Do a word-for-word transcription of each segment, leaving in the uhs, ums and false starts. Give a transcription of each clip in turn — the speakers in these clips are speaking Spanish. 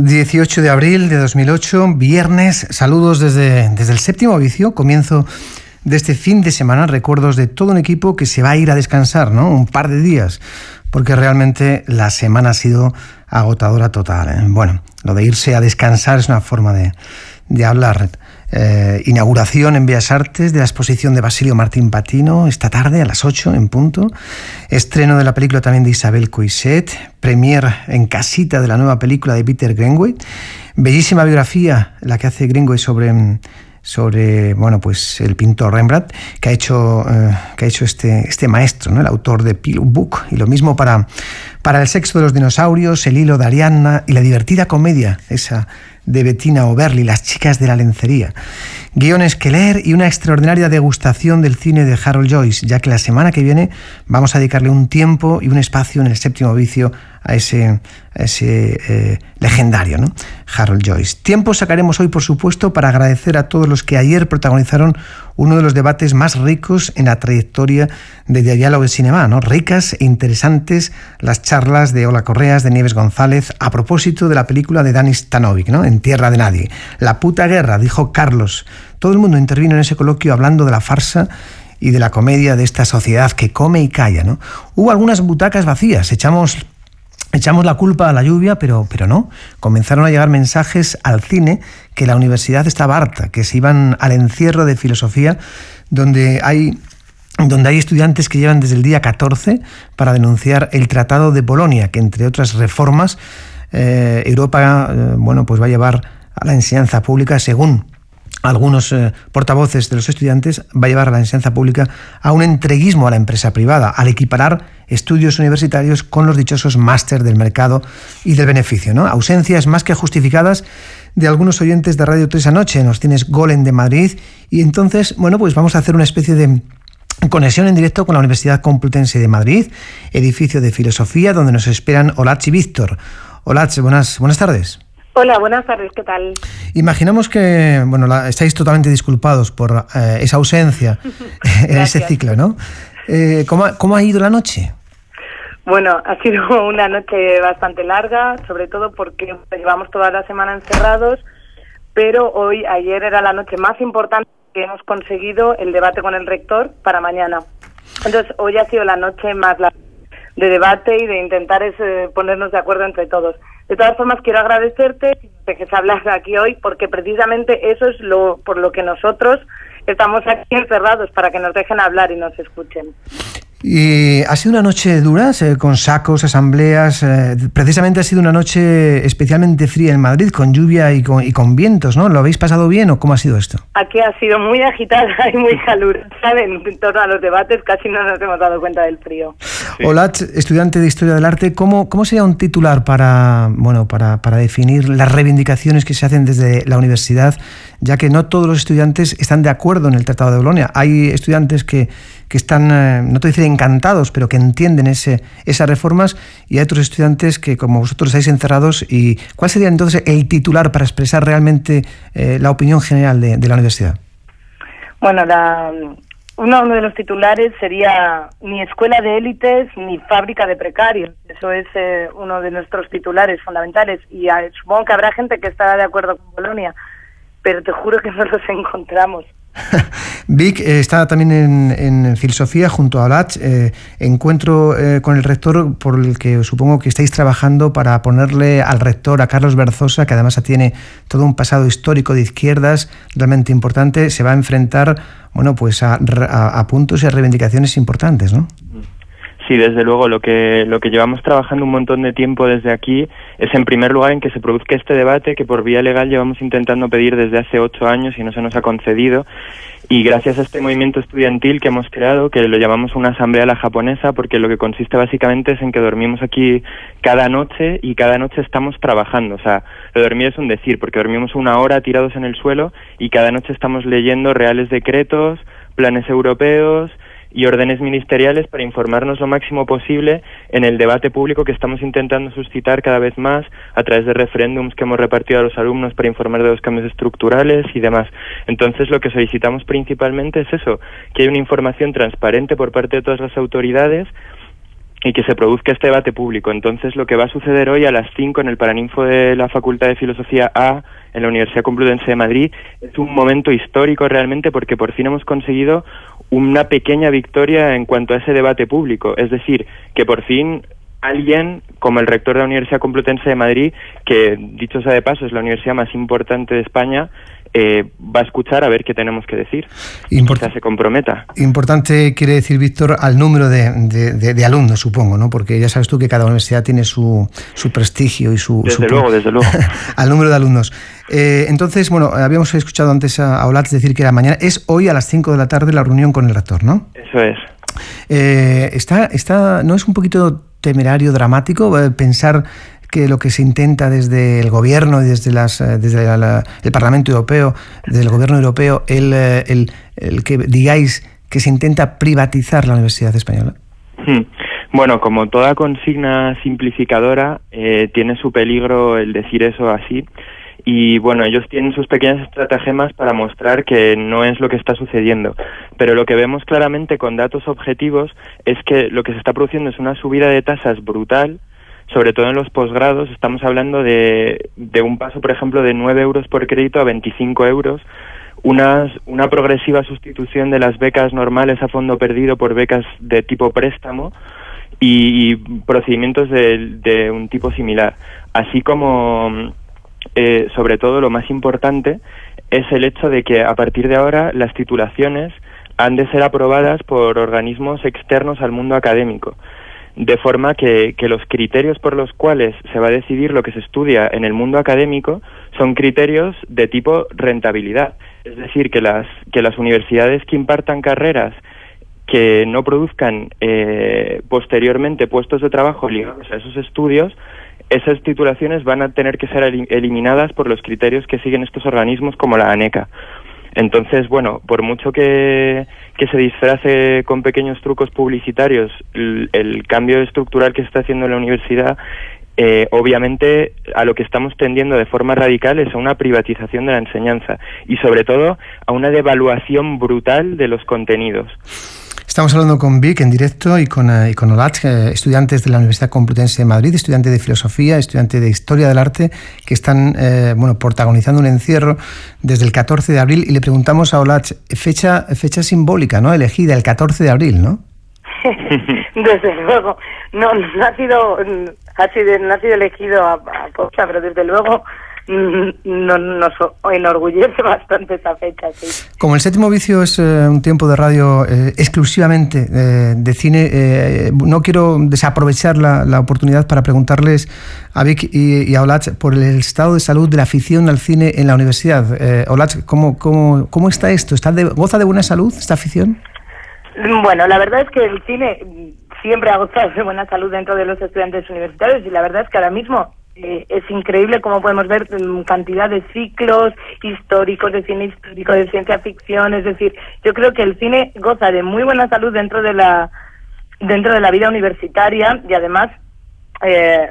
dieciocho de abril de dos mil ocho, viernes. Saludos desde, desde el Séptimo Vicio, comienzo de este fin de semana. Recuerdos de todo un equipo que se va a ir a descansar, ¿no? Un par de días, porque realmente la semana ha sido agotadora total, ¿eh? Bueno, lo de irse a descansar es una forma de, de hablar. Eh, inauguración en Bellas Artes de la exposición de Basilio Martín Patino esta tarde a las ocho en punto. Estreno de la película también de Isabel Coixet. Premier en casita de la nueva película de Peter Greenaway. Bellísima biografía la que hace Greenaway sobre, sobre bueno, pues el pintor Rembrandt, que ha hecho, eh, que ha hecho este, este maestro, ¿no? El autor de Pillow Book. Y lo mismo para, para El sexo de los dinosaurios, El hilo de Ariadna y la divertida comedia, esa de Bettina Oberli, Las chicas de la lencería. Guiones que leer y una extraordinaria degustación del cine de Harold Joyce, ya que la semana que viene vamos a dedicarle un tiempo y un espacio en el Séptimo Vicio a ese, a ese eh, legendario, ¿no? Harold Joyce. Tiempo sacaremos hoy, por supuesto, para agradecer a todos los que ayer protagonizaron uno de los debates más ricos en la trayectoria de Diálogo de Cinema, ¿no? Ricas e interesantes las charlas de Ola Correas, de Nieves González, a propósito de la película de Dani Stanovic, ¿no? En Tierra de Nadie. La puta guerra, dijo Carlos. Todo el mundo intervino en ese coloquio hablando de la farsa y de la comedia de esta sociedad que come y calla, ¿no? Hubo algunas butacas vacías, echamos... Echamos la culpa a la lluvia, pero, pero no. Comenzaron a llegar mensajes al cine que la universidad estaba harta, que se iban al encierro de filosofía, donde hay, donde hay estudiantes que llevan desde el día catorce para denunciar el Tratado de Bolonia, que entre otras reformas eh, Europa eh, bueno, pues va a llevar a la enseñanza pública, según algunos eh, portavoces de los estudiantes, va a llevar a la enseñanza pública a un entreguismo a la empresa privada, al equiparar estudios universitarios con los dichosos máster del mercado y del beneficio, ¿no? Ausencias más que justificadas de algunos oyentes de Radio tres anoche en los cines Golem de Madrid, y entonces, bueno, pues vamos a hacer una especie de conexión en directo con la Universidad Complutense de Madrid, edificio de filosofía, donde nos esperan Olatz y Víctor. Olatz, buenas, buenas tardes. Hola, buenas tardes, ¿qué tal? Imaginamos que, bueno, la, estáis totalmente disculpados por eh, esa ausencia en ese ciclo, ¿no? Eh, ¿cómo, ¿Cómo ha ido la noche? Bueno, ha sido una noche bastante larga, sobre todo porque llevamos toda la semana encerrados, pero hoy, ayer era la noche más importante que hemos conseguido el debate con el rector para mañana. Entonces, hoy ha sido la noche más larga de debate y de intentar es, eh, ponernos de acuerdo entre todos. De todas formas, quiero agradecerte de que se hablas aquí hoy, porque precisamente eso es lo por lo que nosotros estamos aquí encerrados, para que nos dejen hablar y nos escuchen. Y ha sido una noche dura, eh, con sacos, asambleas. Eh, precisamente ha sido una noche especialmente fría en Madrid, con lluvia y con, y con vientos, ¿no? ¿Lo habéis pasado bien o cómo ha sido esto? Aquí ha sido muy agitada y muy calurosa. En torno a los debates casi no nos hemos dado cuenta del frío. Sí. Olatz, estudiante de Historia del Arte, ¿cómo, cómo sería un titular para, bueno, para, para definir las reivindicaciones que se hacen desde la universidad, ya que no todos los estudiantes están de acuerdo en el Tratado de Bolonia? Hay estudiantes que, que están, eh, no te decir encantados, pero que entienden ese, esas reformas, y hay otros estudiantes que, como vosotros, estáis encerrados. ¿Y cuál sería entonces el titular para expresar realmente eh, la opinión general de, de la universidad? Bueno, la... Uno de los titulares sería ni escuela de élites ni fábrica de precarios. Eso es eh, uno de nuestros titulares fundamentales. Y eh, supongo que habrá gente que estará de acuerdo con Bolonia, pero te juro que no los encontramos. Vic eh, está también en, en filosofía junto a Olatz. Eh, encuentro eh, con el rector, por el que supongo que estáis trabajando para ponerle al rector, a Carlos Berzosa, que además tiene todo un pasado histórico de izquierdas realmente importante. Se va a enfrentar, bueno, pues a, a, a puntos y a reivindicaciones importantes, ¿no? Sí, desde luego, lo que lo que llevamos trabajando un montón de tiempo desde aquí es, en primer lugar, en que se produzca este debate que por vía legal llevamos intentando pedir desde hace ocho años y no se nos ha concedido. Y gracias a este movimiento estudiantil que hemos creado, que lo llamamos una asamblea a la japonesa, porque lo que consiste básicamente es en que dormimos aquí cada noche y cada noche estamos trabajando. O sea, lo de dormir es un decir, porque dormimos una hora tirados en el suelo y cada noche estamos leyendo reales decretos, planes europeos y órdenes ministeriales para informarnos lo máximo posible en el debate público que estamos intentando suscitar cada vez más a través de referéndums que hemos repartido a los alumnos para informar de los cambios estructurales y demás. Entonces, lo que solicitamos principalmente es eso, que haya una información transparente por parte de todas las autoridades y que se produzca este debate público. Entonces, lo que va a suceder hoy a las cinco en el Paraninfo de la Facultad de Filosofía A, en la Universidad Complutense de Madrid, es un momento histórico realmente, porque por fin hemos conseguido una pequeña victoria en cuanto a ese debate público. Es decir, que por fin alguien como el rector de la Universidad Complutense de Madrid, que dicho sea de paso es la universidad más importante de España, eh, va a escuchar a ver qué tenemos que decir. Import- o sea, se comprometa. Importante quiere decir, Víctor, al número de, de, de, de alumnos, supongo, ¿no? Porque ya sabes tú que cada universidad tiene su, su prestigio y su... Desde su, luego, desde luego. al número de alumnos. Eh, entonces, bueno, habíamos escuchado antes a Olatz decir que era mañana. Es hoy a las cinco de la tarde la reunión con el rector, ¿no? Eso es. Eh, está, está, ¿no es un poquito temerario, dramático, eh, pensar que lo que se intenta desde el gobierno y desde, las, desde la, la, el Parlamento Europeo, desde el gobierno europeo, el, el, el que digáis que se intenta privatizar la Universidad Española? Bueno, como toda consigna simplificadora, eh, tiene su peligro el decir eso así. Y bueno, ellos tienen sus pequeñas estratagemas para mostrar que no es lo que está sucediendo. Pero lo que vemos claramente con datos objetivos es que lo que se está produciendo es una subida de tasas brutal, sobre todo en los posgrados. Estamos hablando de, de un paso, por ejemplo, de nueve euros por crédito a veinticinco euros, una, una progresiva sustitución de las becas normales a fondo perdido por becas de tipo préstamo y, y procedimientos de, de un tipo similar, así como... Eh, sobre todo lo más importante es el hecho de que a partir de ahora las titulaciones han de ser aprobadas por organismos externos al mundo académico, de forma que, que los criterios por los cuales se va a decidir lo que se estudia en el mundo académico son criterios de tipo rentabilidad. Es decir, que las, que las universidades que impartan carreras que no produzcan eh, posteriormente puestos de trabajo ligados a esos estudios, esas titulaciones van a tener que ser eliminadas por los criterios que siguen estos organismos como la ANECA. Entonces, bueno, por mucho que, que se disfrace con pequeños trucos publicitarios el, el cambio estructural que se está haciendo en la universidad, eh, obviamente a lo que estamos tendiendo de forma radical es a una privatización de la enseñanza y sobre todo a una devaluación brutal de los contenidos. Estamos hablando con Vic en directo y con, eh, y con Olatz, eh, estudiantes de la Universidad Complutense de Madrid, estudiantes de Filosofía, estudiantes de Historia del Arte, que están eh, bueno, protagonizando un encierro desde el catorce de abril. Y le preguntamos a Olatz, fecha, fecha simbólica, ¿no? Elegida, el catorce de abril, ¿no? Desde luego. No, no ha sido, ha sido, no ha sido elegido a, a posta, pero desde luego... No, nos enorgullece bastante esa fecha, sí. Como el Séptimo Vicio es eh, un tiempo de radio eh, exclusivamente eh, de cine, eh, no quiero desaprovechar la, la oportunidad para preguntarles a Vic y, y a Olatz por el estado de salud de la afición al cine en la universidad. Eh, Olatz, ¿cómo, cómo, ¿cómo está esto? ¿Está de, ¿Goza de buena salud esta afición? Bueno, la verdad es que el cine siempre ha gozado de buena salud dentro de los estudiantes universitarios y la verdad es que ahora mismo Eh, es increíble cómo podemos ver um, cantidad de ciclos históricos, de cine histórico, de ciencia ficción. Es decir, yo creo que el cine goza de muy buena salud dentro de la dentro de la vida universitaria y además eh,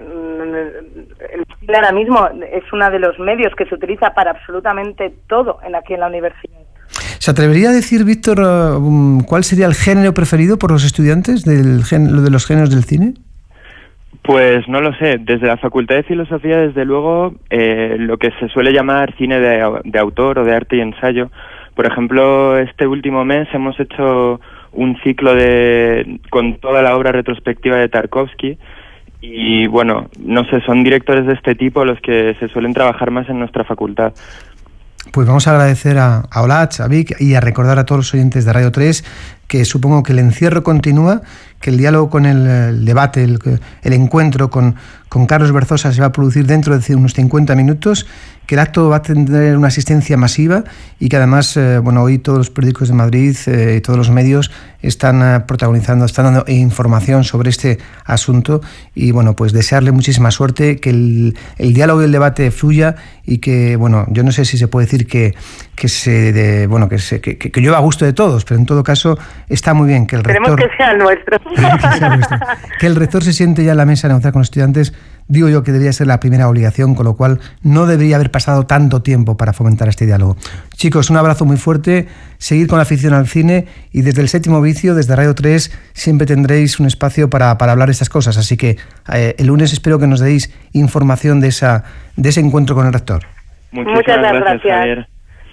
el cine ahora mismo es uno de los medios que se utiliza para absolutamente todo en aquí en la universidad. ¿Se atrevería a decir, Víctor, uh, cuál sería el género preferido por los estudiantes del gen- de los géneros del cine? Pues no lo sé. Desde la Facultad de Filosofía, desde luego, eh, lo que se suele llamar cine de, de autor o de arte y ensayo. Por ejemplo, este último mes hemos hecho un ciclo de con toda la obra retrospectiva de Tarkovsky y, bueno, no sé, son directores de este tipo los que se suelen trabajar más en nuestra facultad. Pues vamos a agradecer a, a Olatz, a Vic y a recordar a todos los oyentes de Radio tres que supongo que el encierro continúa, que el diálogo con el, el debate, el, el encuentro con, con Carlos Berzosa se va a producir dentro de unos cincuenta minutos, que el acto va a tener una asistencia masiva y que además, eh, bueno, hoy todos los periódicos de Madrid y eh, todos los medios están eh, protagonizando, están dando información sobre este asunto y, bueno, pues desearle muchísima suerte, que el, el diálogo y el debate fluya y que, bueno, yo no sé si se puede decir que, que se, de, bueno, que, se, que, que, que llueva a gusto de todos, pero en todo caso está muy bien que el rector... Queremos que sea nuestro. que, sea nuestro. Que el rector se siente ya en la mesa a negociar con los estudiantes digo yo que debería ser la primera obligación, con lo cual no debería haber pasado tanto tiempo para fomentar este diálogo. Chicos, un abrazo muy fuerte, seguid con la afición al cine y desde el Séptimo Vicio, desde Radio tres, siempre tendréis un espacio para, para hablar de estas cosas, así que eh, el lunes espero que nos deis información de, esa, de ese encuentro con el rector. Muchas, Muchas gracias, gracias, Javier.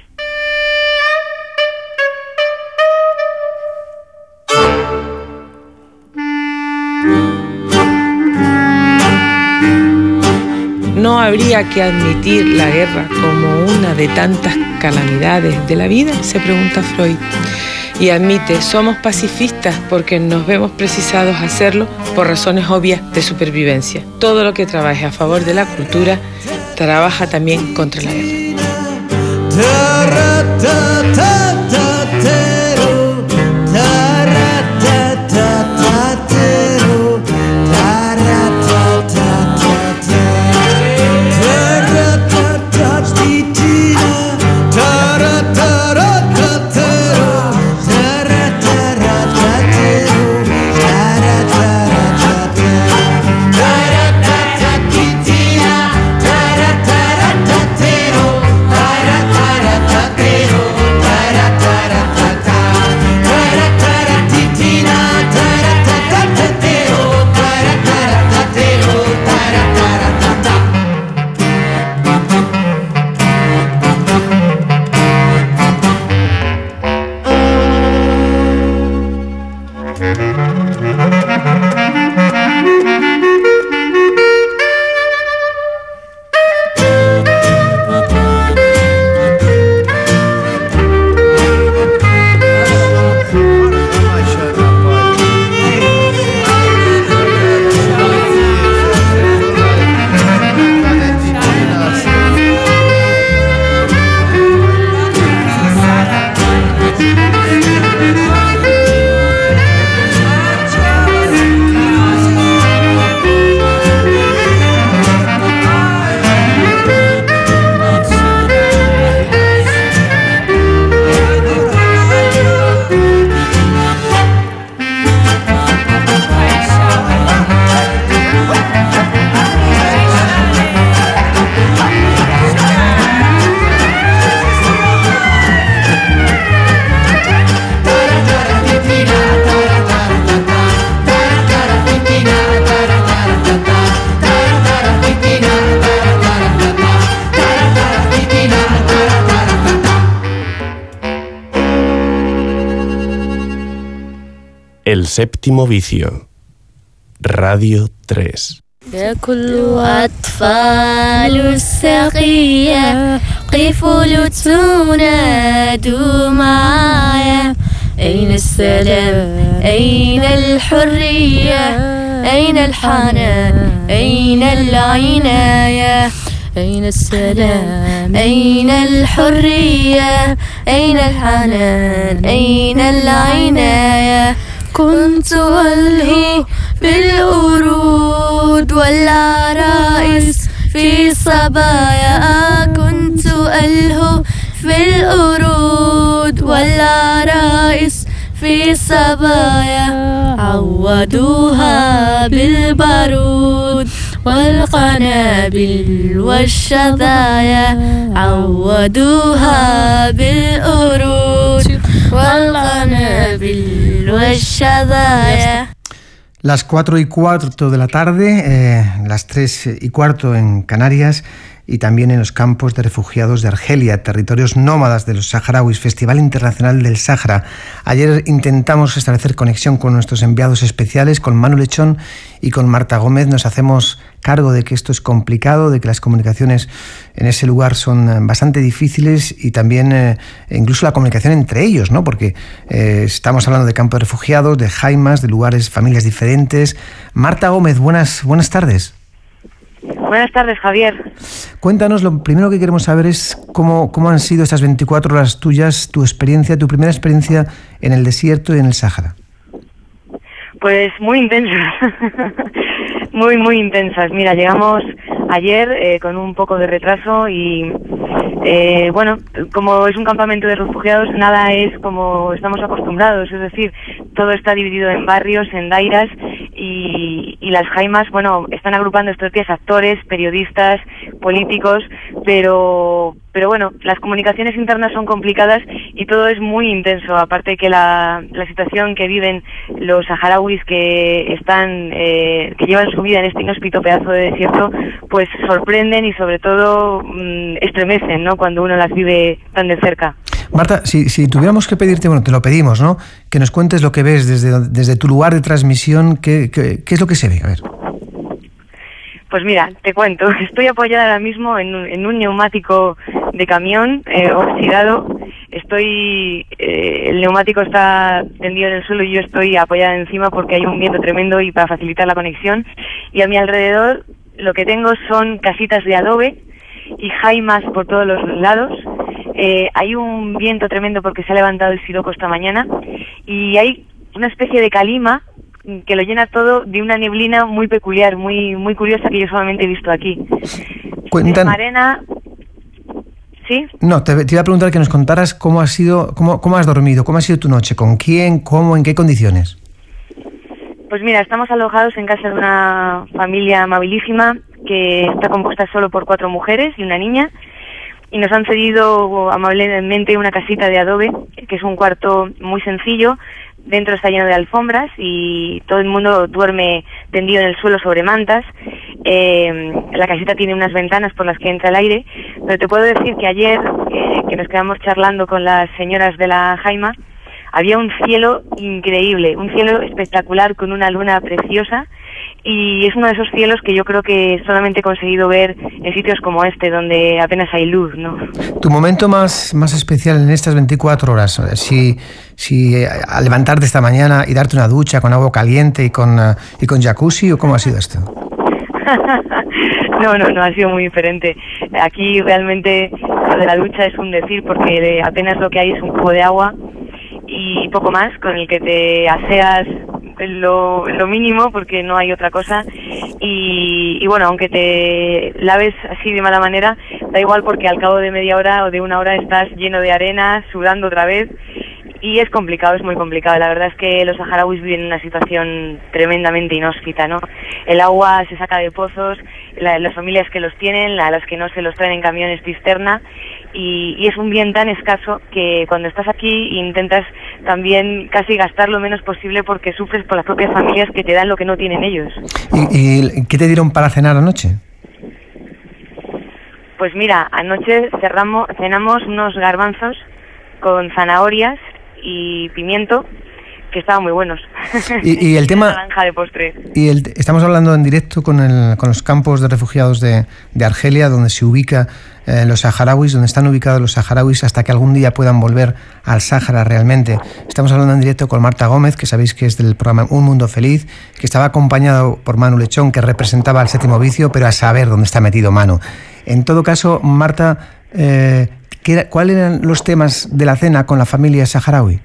¿No habría que admitir la guerra como una de tantas calamidades de la vida?, se pregunta Freud. Y admite, somos pacifistas porque nos vemos precisados a hacerlo por razones obvias de supervivencia. Todo lo que trabaje a favor de la cultura trabaja también contra la guerra. El Séptimo Vicio. Radio tres. كل أطفال السقية قفوا تنادوا معايا أين السلام أين الحرية أين الحنان أين العناية أين السلام أين الحرية أين الحنان أين العناية كنت ألهي بالورود والعرائس في صبايا كنت ألهو في الورود والعرائس في صبايا عودوها بالبارود والقنابل والشظايا عودوها بالورود والقنابل والشظايا. Las cuatro y cuarto de la tarde, eh, las tres y cuarto en Canarias y también en los campos de refugiados de Argelia, territorios nómadas de los saharauis, Festival Internacional del Sáhara. Ayer intentamos establecer conexión con nuestros enviados especiales, con Manu Lechón y con Marta Gómez. Nos hacemos cargo de que esto es complicado, de que las comunicaciones en ese lugar son bastante difíciles y también eh, incluso la comunicación entre ellos, ¿no? Porque eh, estamos hablando de campos de refugiados, de jaimas, de lugares, familias diferentes. Marta Gómez, buenas, buenas tardes. Buenas tardes, Javier. Cuéntanos, lo primero que queremos saber es cómo, cómo han sido estas veinticuatro horas tuyas, tu experiencia, tu primera experiencia en el desierto y en el Sáhara. Pues muy intensas, muy, muy intensas. Mira, llegamos ayer eh, con un poco de retraso y, eh, bueno, como es un campamento de refugiados, nada es como estamos acostumbrados, es decir, todo está dividido en barrios, en dairas, y, y las jaimas, bueno, están agrupando estos días actores, periodistas, políticos, pero pero bueno, las comunicaciones internas son complicadas y todo es muy intenso, aparte que la, la situación que viven los saharauis que están, eh, que llevan su vida en este inhóspito pedazo de desierto, pues sorprenden y sobre todo mmm, estremecen, ¿no?, cuando uno las vive tan de cerca. Marta, si, si tuviéramos que pedirte, bueno, te lo pedimos, ¿no?, que nos cuentes lo que ves desde, desde tu lugar de transmisión, ¿qué, qué, qué es lo que se ve? A ver. Pues mira, te cuento, estoy apoyada ahora mismo en un, en un neumático de camión eh, oxidado. Estoy, eh, el neumático está tendido en el suelo y yo estoy apoyada encima porque hay un viento tremendo y para facilitar la conexión. Y a mi alrededor lo que tengo son casitas de adobe y jaimas por todos los lados. Eh, hay un viento tremendo porque se ha levantado el siroco esta mañana y hay una especie de calima que lo llena todo de una neblina muy peculiar, muy muy curiosa que yo solamente he visto aquí. Cuentan... Arena... ¿Sí? No, te, te iba a preguntar que nos contaras cómo has sido, cómo, cómo has dormido, cómo ha sido tu noche, con quién, cómo, en qué condiciones. Pues mira, estamos alojados en casa de una familia amabilísima que está compuesta solo por cuatro mujeres y una niña, y nos han cedido amablemente una casita de adobe, que es un cuarto muy sencillo. Dentro está lleno de alfombras y todo el mundo duerme tendido en el suelo sobre mantas. Eh, la casita tiene unas ventanas por las que entra el aire, pero te puedo decir que ayer, eh, que nos quedamos charlando con las señoras de la jaima, había un cielo increíble, un cielo espectacular con una luna preciosa, y es uno de esos cielos que yo creo que solamente he conseguido ver en sitios como este, donde apenas hay luz, ¿no? Tu momento más, más especial en estas veinticuatro horas, si, si eh, al levantarte esta mañana y darte una ducha con agua caliente y con, uh, y con jacuzzi, ¿o cómo ha sido esto? No, no, no, ha sido muy diferente. Aquí realmente lo de la ducha es un decir, porque apenas lo que hay es un cubo de agua y poco más, con el que te aseas lo, lo mínimo, porque no hay otra cosa, y, y bueno, aunque te laves así de mala manera, da igual, porque al cabo de media hora o de una hora estás lleno de arena, sudando otra vez, y es complicado, es muy complicado. La verdad es que los saharauis viven en una situación tremendamente inhóspita, ¿no? El agua se saca de pozos, la, las familias que los tienen, a las que no se los traen en camiones cisterna, y, y es un bien tan escaso que cuando estás aquí intentas también casi gastar lo menos posible, porque sufres por las propias familias que te dan lo que no tienen ellos. ¿Y, y qué te dieron para cenar anoche? Pues mira, anoche cerramos, cenamos unos garbanzos con zanahorias y pimiento, que estaban muy buenos. Y, y el tema... naranja de postre. Y el, estamos hablando en directo con, el, con los campos de refugiados de, de Argelia, donde se ubica eh, los saharauis, donde están ubicados los saharauis hasta que algún día puedan volver al Sáhara realmente. Estamos hablando en directo con Marta Gómez, que sabéis que es del programa Un Mundo Feliz, que estaba acompañado por Manu Lechón, que representaba al Séptimo Vicio, pero a saber dónde está metido Manu. En todo caso, Marta, eh, ¿cuáles eran los temas de la cena con la familia saharaui?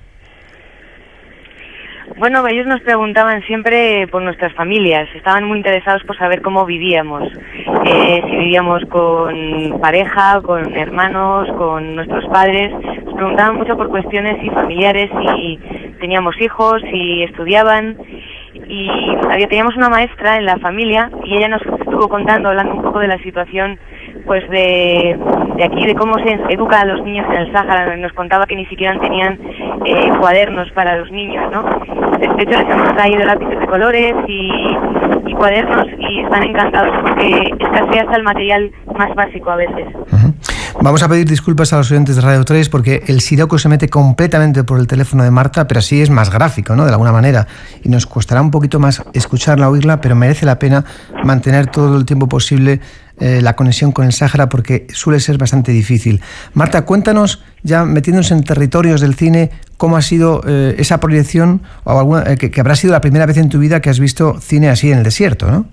Bueno, ellos nos preguntaban siempre por nuestras familias, estaban muy interesados por saber cómo vivíamos, eh, si vivíamos con pareja, con hermanos, con nuestros padres. Nos preguntaban mucho por cuestiones y familiares, si teníamos hijos, si estudiaban, y había, teníamos una maestra en la familia y ella nos estuvo contando, hablando un poco de la situación pues de, de aquí, de cómo se educa a los niños en el Sáhara. Nos contaba que ni siquiera tenían eh, cuadernos para los niños, ¿no? De, de hecho, les hemos traído lápices de colores y, y cuadernos, y están encantados porque escasea hasta el material más básico a veces. Uh-huh. Vamos a pedir disculpas a los oyentes de Radio tres porque el siroco se mete completamente por el teléfono de Marta, pero así es más gráfico, ¿no?, de alguna manera, y nos costará un poquito más escucharla, oírla, pero merece la pena mantener todo el tiempo posible eh, la conexión con el Sáhara, porque suele ser bastante difícil. Marta, cuéntanos, ya metiéndonos en territorios del cine, cómo ha sido eh, esa proyección, o alguna, eh, que, que habrá sido la primera vez en tu vida que has visto cine así en el desierto, ¿no?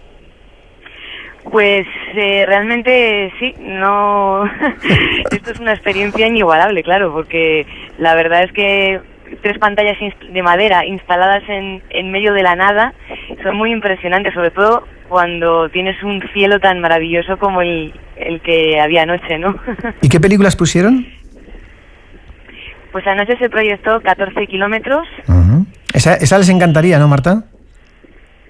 Pues eh, realmente sí, no. Esto es una experiencia inigualable, claro, porque la verdad es que tres pantallas de madera instaladas en, en medio de la nada son muy impresionantes, sobre todo cuando tienes un cielo tan maravilloso como el, el que había anoche, ¿no? ¿Y qué películas pusieron? Pues anoche se proyectó catorce kilómetros. Uh-huh. Esa, esa les encantaría, ¿no, Marta?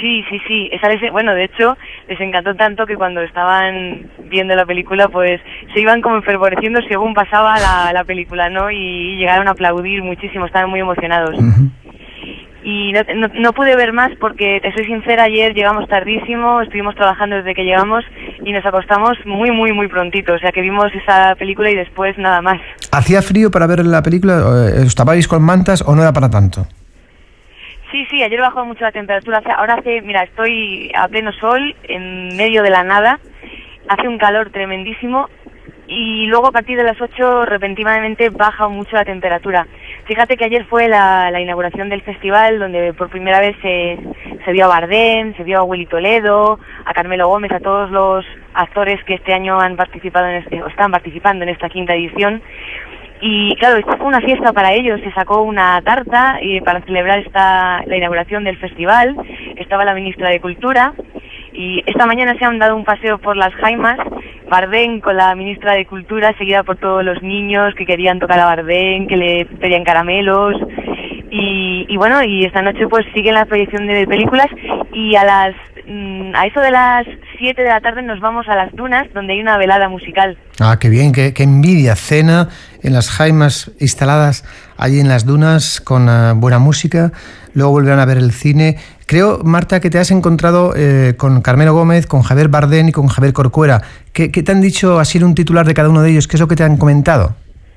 Sí, sí, sí. Esa les, bueno, de hecho, les encantó tanto que cuando estaban viendo la película, pues se iban como enfervoreciendo según pasaba la, la película, ¿no? Y llegaron a aplaudir muchísimo, estaban muy emocionados. Uh-huh. Y no, no, no pude ver más porque, te soy sincera, ayer llegamos tardísimo, estuvimos trabajando desde que llegamos y nos acostamos muy, muy, muy prontito. O sea que vimos esa película y después nada más. ¿Hacía frío para ver la película? ¿Estabais con mantas o no era para tanto? Sí, sí, ayer bajó mucho la temperatura. Ahora hace, mira, estoy a pleno sol, en medio de la nada, hace un calor tremendísimo y luego a partir de las ocho repentinamente baja mucho la temperatura. Fíjate que ayer fue la, la inauguración del festival donde por primera vez se, se vio a Bardem, se vio a Willy Toledo, a Carmelo Gómez, a todos los actores que este año han participado en este, o están participando en esta quinta edición. Y claro, esto fue una fiesta para ellos, se sacó una tarta y para celebrar esta la inauguración del festival. Estaba la ministra de Cultura y esta mañana se han dado un paseo por las Jaimas, Bardem con la ministra de Cultura, seguida por todos los niños que querían tocar a Bardem, que le pedían caramelos. Y, y bueno, y esta noche pues siguen la proyección de películas y a las a eso de las siete de la tarde nos vamos a las dunas donde hay una velada musical. Ah, qué bien, qué, qué envidia. Cena en las Jaimas instaladas allí en las dunas con uh, buena música, luego volverán a ver el cine. Creo, Marta, que te has encontrado eh, con Carmelo Gómez, con Javier Bardem y con Javier Corcuera. ¿Qué, qué te han dicho, así un titular de cada uno de ellos? ¿Qué es lo que te han comentado?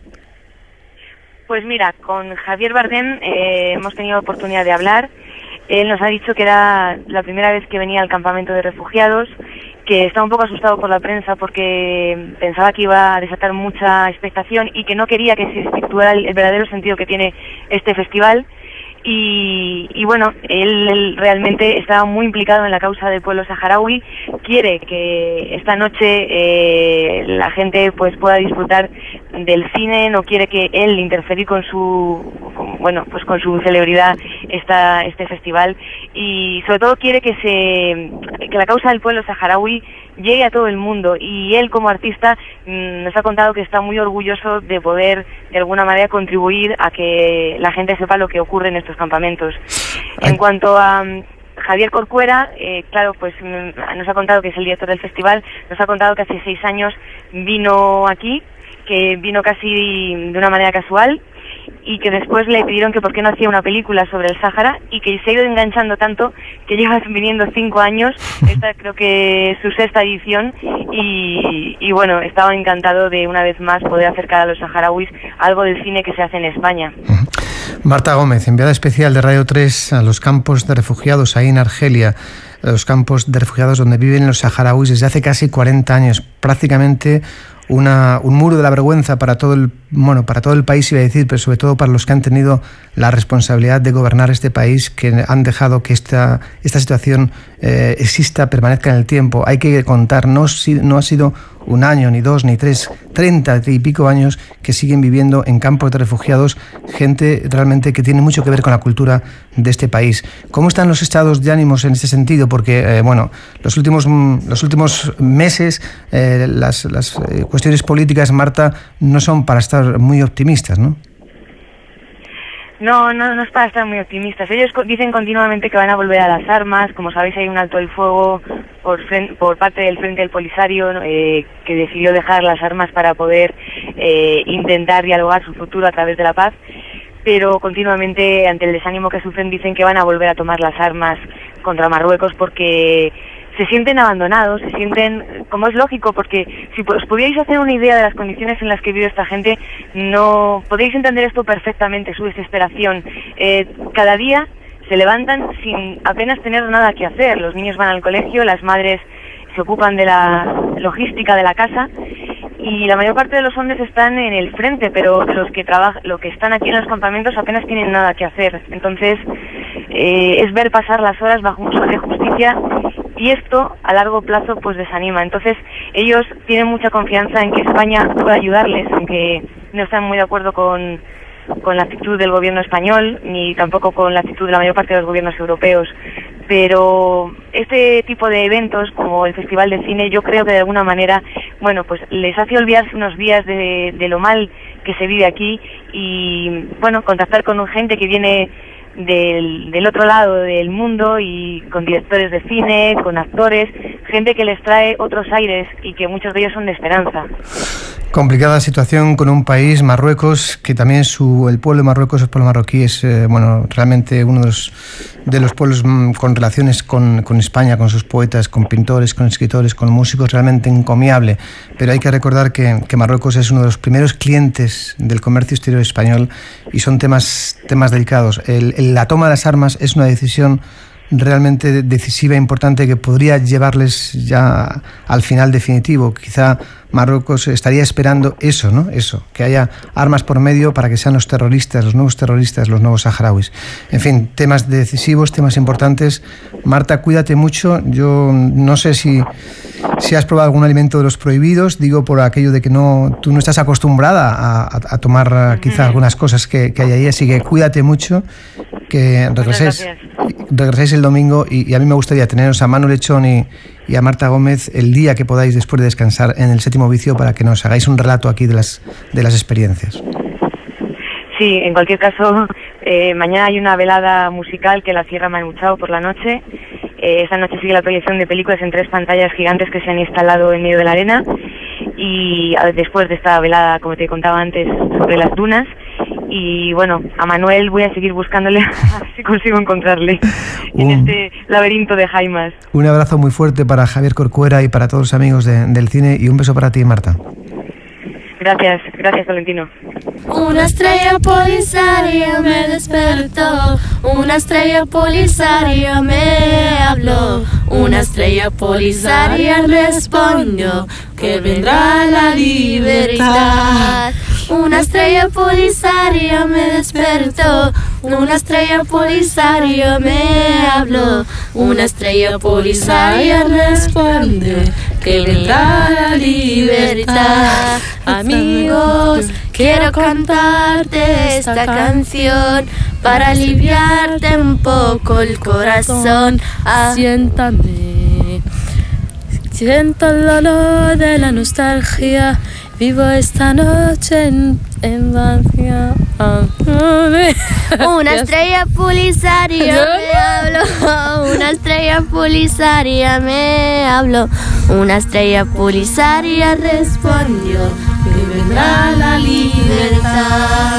Pues mira, con Javier Bardem eh, hemos tenido oportunidad de hablar. Él nos ha dicho que era la primera vez que venía al campamento de refugiados, que estaba un poco asustado por la prensa porque pensaba que iba a desatar mucha expectación y que no quería que se efectuara el, el verdadero sentido que tiene este festival. Y, y bueno, él, él realmente estaba muy implicado en la causa del pueblo saharaui, quiere que esta noche eh, la gente pues pueda disfrutar del cine, no quiere que él interferir con su con, bueno pues con su celebridad esta, este festival y sobre todo quiere que se que la causa del pueblo saharaui llegue a todo el mundo y él como artista mmm, nos ha contado que está muy orgulloso de poder de alguna manera contribuir a que la gente sepa lo que ocurre en estos campamentos. En cuanto a um, Javier Corcuera, eh, claro, pues mm, nos ha contado que es el director del festival, nos ha contado que hace seis años vino aquí, que vino casi de una manera casual y que después le pidieron que por qué no hacía una película sobre el Sáhara y que se ha ido enganchando tanto que lleva viniendo cinco años, esta creo que es su sexta edición y, y bueno, estaba encantado de una vez más poder acercar a los saharauis algo del cine que se hace en España. Marta Gómez, enviada especial de Radio tres a los campos de refugiados ahí en Argelia, los campos de refugiados donde viven los saharauis desde hace casi cuarenta años, prácticamente Una, un muro de la vergüenza para todo el bueno para todo el país, iba a decir, pero sobre todo para los que han tenido la responsabilidad de gobernar este país, que han dejado que esta esta situación eh, exista, permanezca en el tiempo. Hay que contar, no, no ha sido un año, ni dos, ni tres, treinta y pico años que siguen viviendo en campos de refugiados, gente realmente que tiene mucho que ver con la cultura de este país. ¿Cómo están los estados de ánimos en este sentido? Porque, eh, bueno, los últimos los últimos meses, eh, las, las eh, cuestiones políticas, Marta, no son para estar muy optimistas, ¿no? No, no, no es para estar muy optimistas. Ellos dicen continuamente que van a volver a las armas. Como sabéis, hay un alto el fuego por, por parte del Frente del Polisario, eh, que decidió dejar las armas para poder eh, intentar dialogar su futuro a través de la paz. Pero continuamente, ante el desánimo que sufren, dicen que van a volver a tomar las armas contra Marruecos porque se sienten abandonados, se sienten, como es lógico, porque si os pudierais hacer una idea de las condiciones en las que vive esta gente, no podéis entender esto perfectamente, su desesperación. Eh, cada día se levantan sin apenas tener nada que hacer. Los niños van al colegio, las madres se ocupan de la logística de la casa y la mayor parte de los hombres están en el frente, pero los que trabajan, los que están aquí en los campamentos apenas tienen nada que hacer. Entonces eh, es ver pasar las horas bajo un sol de justicia y esto a largo plazo pues desanima. Entonces ellos tienen mucha confianza en que España pueda ayudarles, aunque no están muy de acuerdo con, con la actitud del gobierno español ni tampoco con la actitud de la mayor parte de los gobiernos europeos. Pero este tipo de eventos como el Festival de Cine, yo creo que de alguna manera, bueno, pues les hace olvidarse unos días de, de lo mal que se vive aquí y, bueno, contactar con gente que viene del, del otro lado del mundo y con directores de cine, con actores, gente que les trae otros aires y que muchos de ellos son de esperanza. Complicada situación con un país, Marruecos, que también su el pueblo de Marruecos, el pueblo marroquí, es eh, bueno realmente uno de los, de los pueblos mm, con relaciones con, con España, con sus poetas, con pintores, con escritores, con músicos, realmente encomiable. Pero hay que recordar que, que Marruecos es uno de los primeros clientes del comercio exterior español y son temas, temas delicados. El, el, la toma de las armas es una decisión realmente decisiva e importante que podría llevarles ya al final definitivo. Quizá Marruecos estaría esperando eso, ¿no? Eso, que haya armas por medio para que sean los terroristas, los nuevos terroristas, los nuevos saharauis. En fin, temas decisivos, temas importantes. Marta, cuídate mucho. Yo no sé si, si has probado algún alimento de los prohibidos, digo por aquello de que no tú no estás acostumbrada a, a, a tomar quizá algunas cosas que, que hay ahí, así que cuídate mucho, que regreséis, regreséis el domingo y, y a mí me gustaría teneros a Manu Lechón y, y a Marta Gómez el día que podáis después de descansar en el Séptimo Vicio para que nos hagáis un relato aquí de las, de las experiencias. Sí, en cualquier caso, eh, mañana hay una velada musical que la cierra Manu Chao por la noche. Eh, esta noche sigue la proyección de películas en tres pantallas gigantes que se han instalado en medio de la arena. Y a, después de esta velada, como te contaba antes, sobre las dunas. Y bueno, a Manuel voy a seguir buscándole a ver si consigo encontrarle en un, este laberinto de jaimas. Un abrazo muy fuerte para Javier Corcuera y para todos los amigos de, del cine y un beso para ti, Marta. Gracias, gracias Valentino. Una estrella polisaria me despertó, una estrella polisaria me habló, una estrella polisaria respondió que vendrá la libertad. Una estrella polisaria me despertó, una estrella polisaria me habló, una estrella polisaria responde que vendrá la libertad. Amigos, quiero cantarte esta canción para aliviarte un poco el corazón. Siéntame, siento el dolor de la nostalgia. Vivo esta noche en, en vacía. Una estrella polisaria me habló, una estrella polisaria me habló, una estrella polisaria respondió que vendrá la libertad.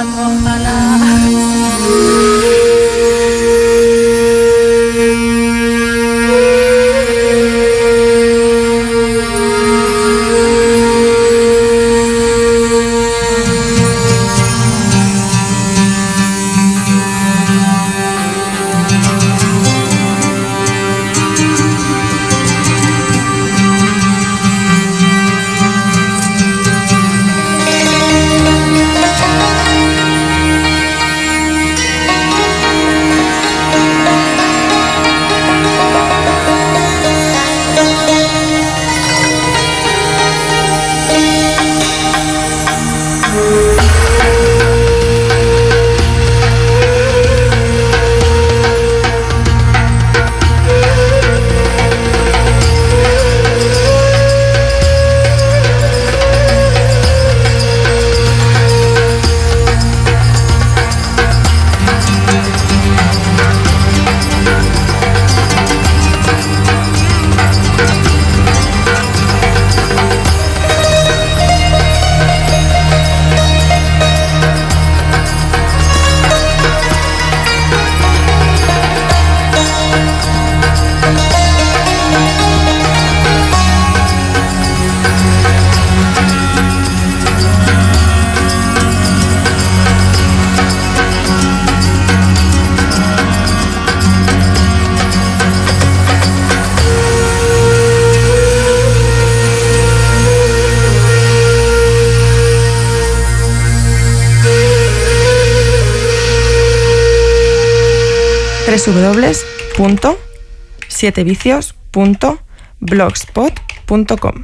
doble u doble u doble u punto siete vicios punto blogspot punto com.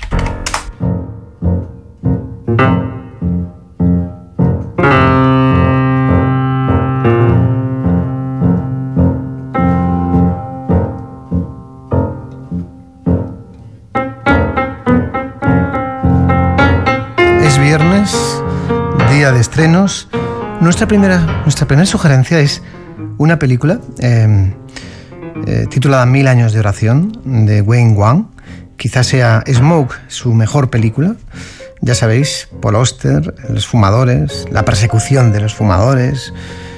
Es viernes, día de estrenos. Nuestra primera, nuestra primera sugerencia es una película eh, eh, titulada Mil años de oración, de Wayne Wang. Quizás sea Smoke su mejor película. Ya sabéis, Paul Auster, los fumadores, la persecución de los fumadores,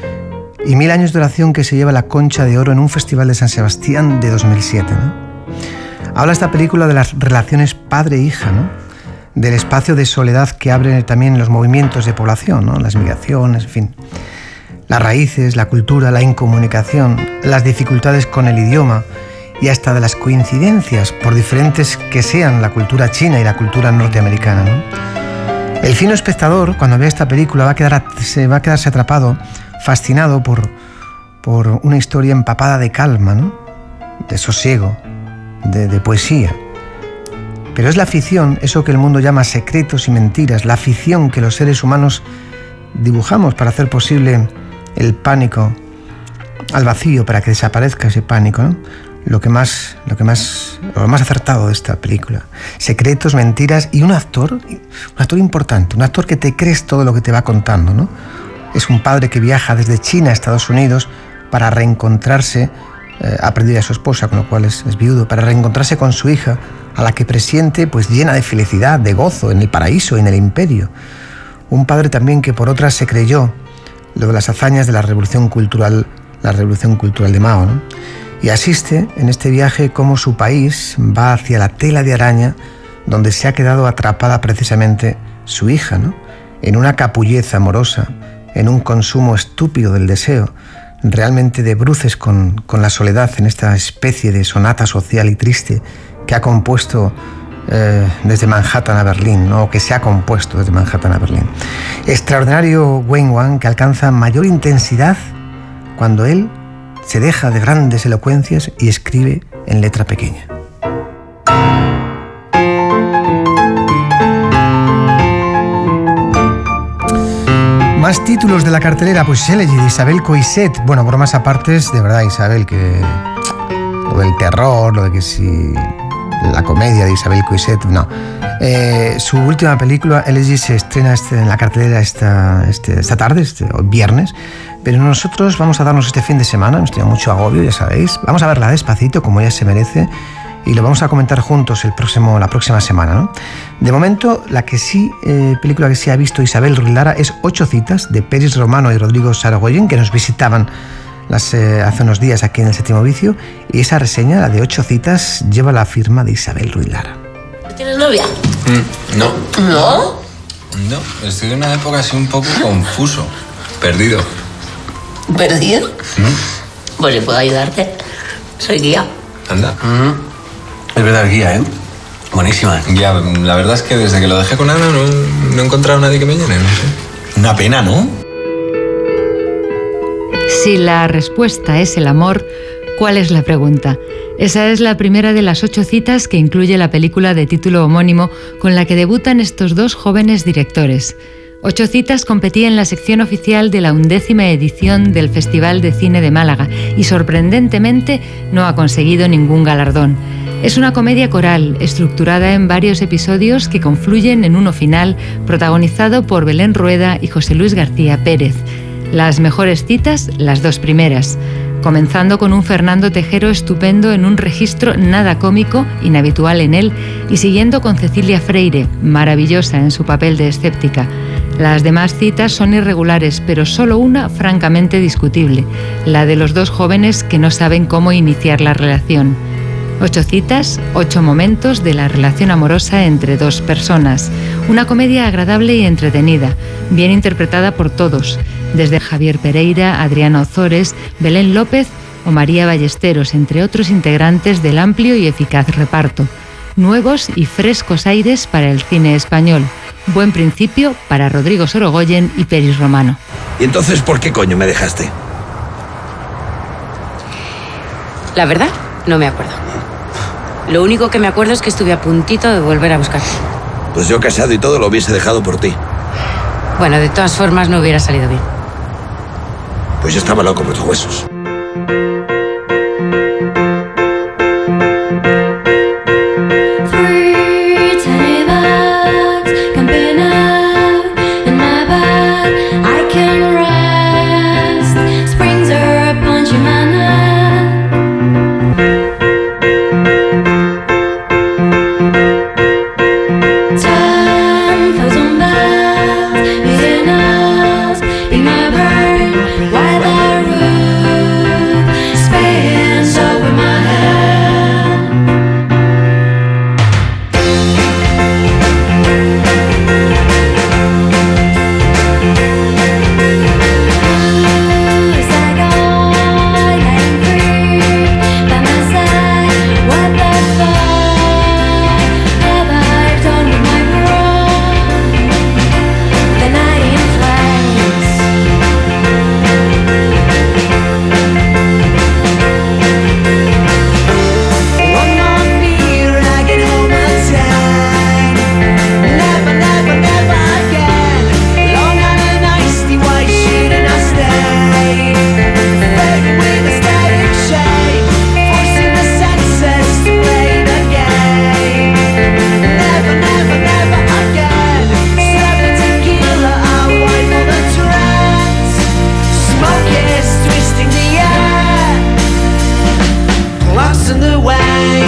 y Mil años de oración, que se lleva la Concha de Oro en un festival de San Sebastián de dos mil siete, ¿no? Habla esta película de las relaciones padre-hija, ¿no? Del espacio de soledad que abren también los movimientos de población, ¿no? Las migraciones, en fin. Las raíces, la cultura, la incomunicación, las dificultades con el idioma y hasta de las coincidencias, por diferentes que sean la cultura china y la cultura norteamericana, ¿no? El fino espectador, cuando vea esta película, va a, quedar, se va a quedarse atrapado, fascinado por, por una historia empapada de calma, ¿no? De sosiego, de, de poesía. Pero es la ficción, eso que el mundo llama secretos y mentiras, la ficción que los seres humanos dibujamos para hacer posible el pánico al vacío, para que desaparezca ese pánico, ¿no? Lo que más, lo que más, lo más acertado de esta película. Secretos, mentiras y un actor, un actor importante, un actor que te crees todo lo que te va contando, ¿no? Es un padre que viaja desde China a Estados Unidos para reencontrarse, eh, ha perdido a su esposa, con lo cual es, es viudo, para reencontrarse con su hija, a la que presiente pues llena de felicidad, de gozo, en el paraíso, en el imperio. Un padre también que por otras se creyó lo de las hazañas de la revolución cultural, la revolución cultural de Mao, ¿no? Y asiste en este viaje cómo su país va hacia la tela de araña donde se ha quedado atrapada precisamente su hija, ¿no? En una capullez amorosa, en un consumo estúpido del deseo, realmente de bruces con, con la soledad, en esta especie de sonata social y triste que ha compuesto eh, desde Manhattan a Berlín, ¿no? O que se ha compuesto desde Manhattan a Berlín. Extraordinario Wayne Wang, que alcanza mayor intensidad cuando él se deja de grandes elocuencias y escribe en letra pequeña. Más títulos de la cartelera, pues Elegy de Isabel Coixet. Bueno, bromas aparte, de verdad, Isabel, que lo del terror, lo de que si la comedia de Isabel Coixet, no. Eh, su última película, Elegy, se estrena este, en la cartelera esta, este, esta tarde, este viernes, pero nosotros vamos a darnos este fin de semana, hemos tenido mucho agobio, ya sabéis, vamos a verla despacito, como ella se merece, y lo vamos a comentar juntos el próximo, la próxima semana, ¿no? De momento, la que sí, eh, película que sí ha visto Isabel Ruiz Lara es Ocho citas, de Peris Romano y Rodrigo Saragoyen, que nos visitaban las, eh, hace unos días aquí en El Séptimo Vicio, y esa reseña, la de Ocho citas, lleva la firma de Isabel Ruiz Lara. ¿Tienes novia? Mm, no. ¿No? No, estoy en una época así un poco confuso, perdido. ¿Perdido? ¿Mm? Pues le puedo ayudarte. Soy guía. Anda. Mm. Es verdad, guía, ¿eh? Buenísima. Ya, la verdad es que desde que lo dejé con Ana no, no he encontrado a nadie que me llene, no sé. Una pena, ¿no? Si la respuesta es el amor, ¿cuál es la pregunta? Esa es la primera de las ocho citas que incluye la película de título homónimo con la que debutan estos dos jóvenes directores. Ocho citas competía en la sección oficial de la undécima edición del Festival de Cine de Málaga y sorprendentemente no ha conseguido ningún galardón. Es una comedia coral, estructurada en varios episodios que confluyen en uno final, protagonizado por Belén Rueda y José Luis García Pérez. Las mejores citas, las dos primeras, comenzando con un Fernando Tejero estupendo en un registro nada cómico, inhabitual en él, y siguiendo con Cecilia Freire, maravillosa en su papel de escéptica. Las demás citas son irregulares, pero solo una francamente discutible, la de los dos jóvenes que no saben cómo iniciar la relación. Ocho citas, ocho momentos de la relación amorosa entre dos personas. Una comedia agradable y entretenida, bien interpretada por todos, desde Javier Pereira, Adriana Ozores, Belén López o María Ballesteros, entre otros integrantes del amplio y eficaz reparto. Nuevos y frescos aires para el cine español. Buen principio para Rodrigo Sorogoyen y Peris Romano. ¿Y entonces por qué coño me dejaste? La verdad, no me acuerdo. Lo único que me acuerdo es que estuve a puntito de volver a buscarte. Pues yo casado y todo lo hubiese dejado por ti. Bueno, de todas formas no hubiera salido bien. Pues yo estaba loco por tus huesos. Springs are in the way.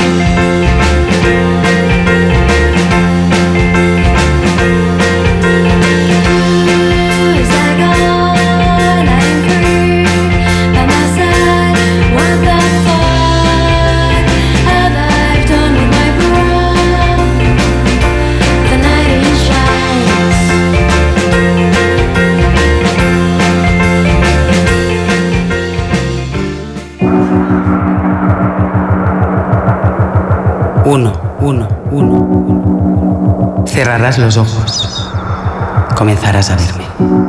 Uno, uno, uno, uno. Cerrarás los ojos. Comenzarás a verme.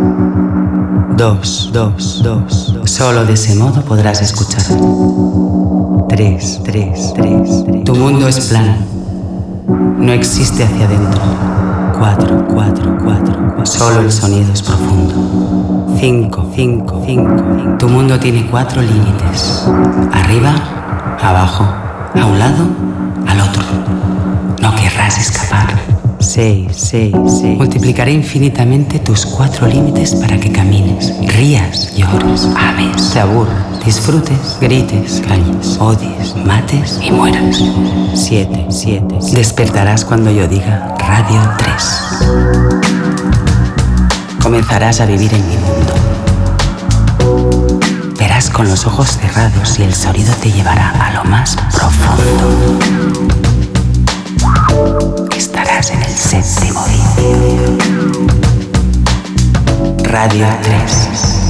Dos, dos, dos, dos. Solo de ese modo podrás escucharme. Tres, tres, tres, tres. Tu mundo es plano. No existe hacia adentro. Cuatro, cuatro, cuatro, cuatro. Solo el sonido es profundo. Cinco, cinco, cinco. Tu mundo tiene cuatro límites. Arriba, abajo, a un lado, al otro. No querrás escapar. Seis, seis, seis. Multiplicaré infinitamente tus cuatro límites para que camines, rías, llores, ames, te aburras, disfrutes, grites, calles, odies, mates y mueras. Siete, siete. Despertarás cuando yo diga Radio tres. Comenzarás a vivir en mi mundo. Verás con los ojos cerrados y el sonido te llevará a lo más profundo. Estarás en el séptimo vicio. Radio tres.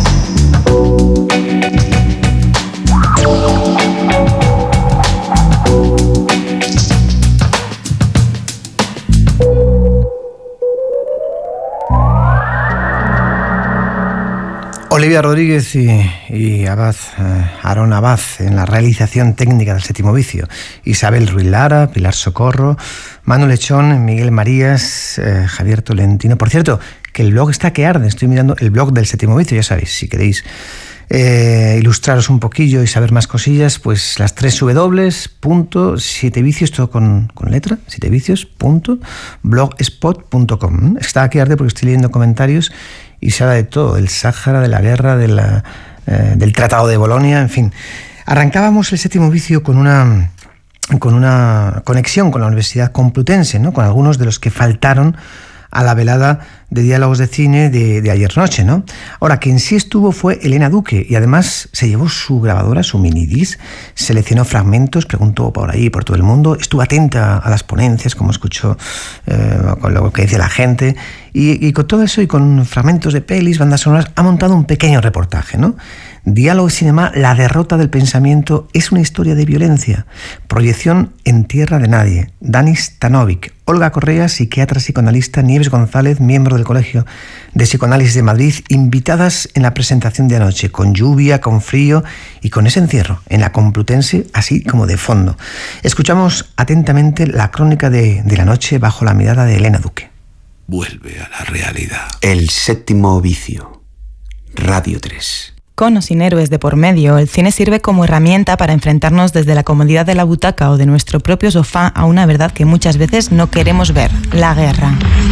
Olivia Rodríguez y, y Abad, eh, Aarón Abad en la realización técnica del Séptimo Vicio. Isabel Ruiz Lara, Pilar Socorro, Manu Lechón, Miguel Marías, eh, Javier Tolentino. Por cierto, que el blog está que arde. Estoy mirando el blog del Séptimo Vicio, ya sabéis, si queréis eh, ilustraros un poquillo y saber más cosillas, pues las tres w punto siete vicios, todo con, con letra, siete vicios punto blogspot punto com. Está que arde porque estoy leyendo comentarios y se habla de todo, del Sáhara, de la guerra, de la, eh, del Tratado de Bolonia, en fin. Arrancábamos el Séptimo Vicio con una, con una conexión con la Universidad Complutense, ¿no? Con algunos de los que faltaron a la velada de diálogos de cine de, de ayer noche, ¿no? Ahora, quien sí estuvo fue Elena Duque, y además se llevó su grabadora, su minidisc, seleccionó fragmentos, preguntó por ahí, por todo el mundo, estuvo atenta a las ponencias, como escuchó eh, con lo que dice la gente, y, y con todo eso y con fragmentos de pelis, bandas sonoras, ha montado un pequeño reportaje, ¿no? Diálogo y Cinema, la derrota del pensamiento es una historia de violencia. Proyección en tierra de nadie. Dani Stanovic, Olga Correa, psiquiatra psicoanalista, Nieves González, miembro del Colegio de Psicoanálisis de Madrid, invitadas en la presentación de anoche, con lluvia, con frío y con ese encierro en la Complutense, así como de fondo. Escuchamos atentamente la crónica de, de la noche bajo la mirada de Elena Duque. Vuelve a la realidad. El Séptimo Vicio. Radio tres. Con o sin héroes de por medio, el cine sirve como herramienta para enfrentarnos desde la comodidad de la butaca o de nuestro propio sofá a una verdad que muchas veces no queremos ver: la guerra.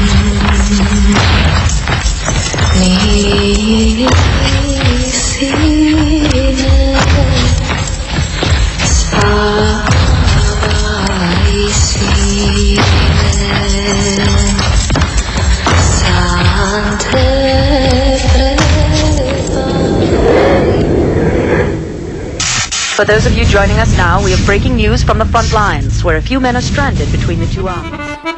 Mi cine, cine, For those of you joining us now, we have breaking news from the front lines, where a few men are stranded between the two armies.